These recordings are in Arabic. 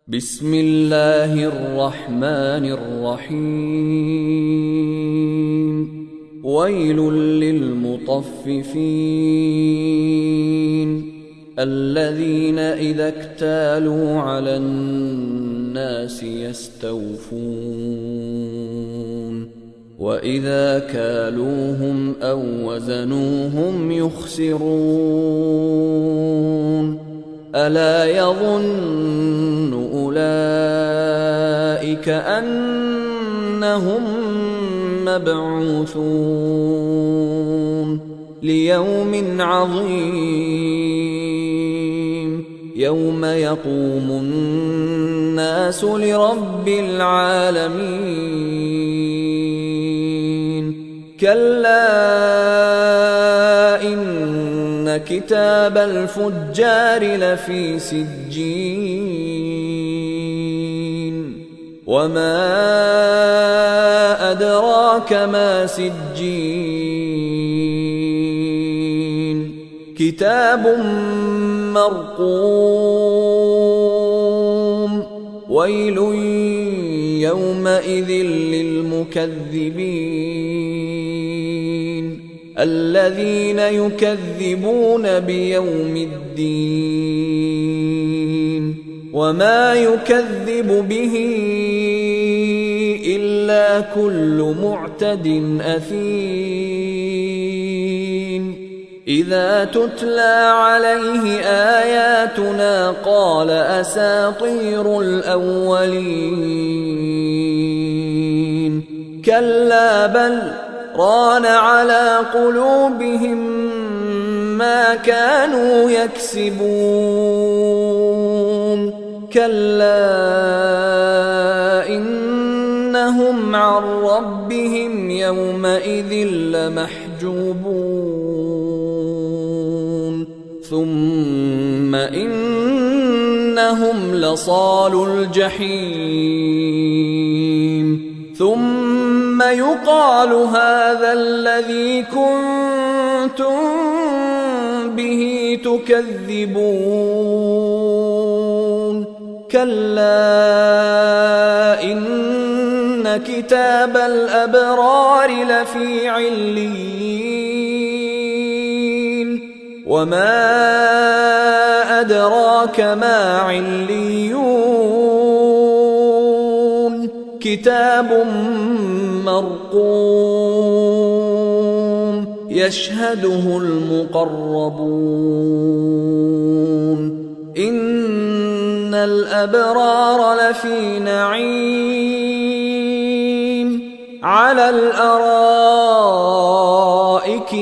بسم الله الرحمن الرحيم ويل للمطففين الذين إذا اكتالوا على الناس يستوفون وإذا كالوهم أو وزنوهم يخسرون ألا يظن أولئك أنهم مبعوثون ليوم عظيم يوم يقوم الناس لرب العالمين كلا إن كتاب الفجار لفي سجين وما أدراك ما سجين كتاب مرقوم ويل يومئذ للمكذبين الذين يكذبون بيوم الدين وما يكذب به إلا كل معتد أثيم إذا تتلى عليه آياتنا قال أساطير الأولين كلا بل ران على قلوبهم ما كانوا يكسبون كلا إنهم عن ربهم يومئذ لمحجوبون ثم إنهم لصالو الجحيم ثم يقال هذا الذي كنتم به تكذبون كلا إن كتاب الأبرار لفي عليين وما أدراك ما عليون كتاب مرقوم يشهده المقربون إن الأبرار لفي نعيم على الأرائك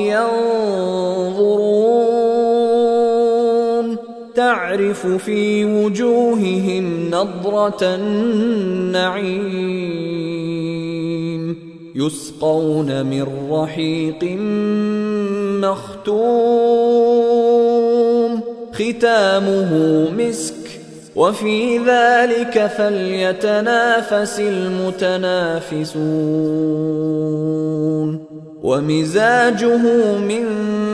ينظرون تعرف في وجوههم نضرة النعيم يسقون من رحيق مختوم ختامه مسك وفي ذلك فليتنافس المتنافسون ومزاجه من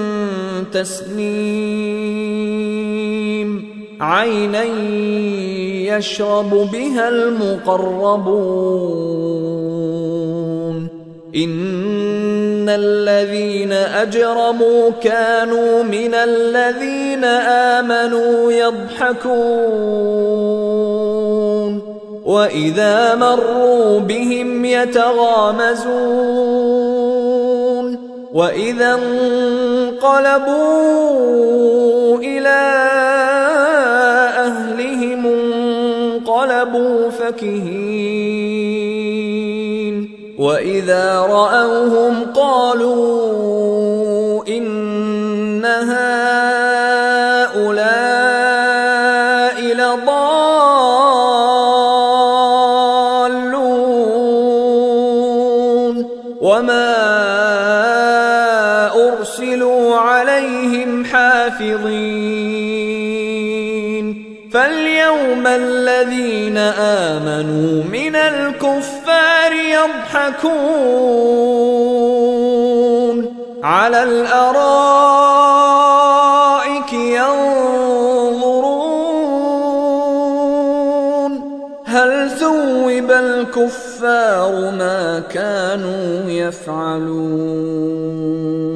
تسنيم عينا يشرب بها المقربون إن الذين أجرموا كانوا من الذين آمنوا يضحكون وإذا مروا بهم يتغامزون وإذا انقلبوا إلى أهلهم انقلبوا فكهين وإذا رأوهم قالوا إن هؤلاء لضالون وما أرسلوا عليهم حافظين فاليوم الذين آمنوا من الكفار يضحكون على الأرائك ينظرون هل ثوب الكفار ما كانوا يفعلون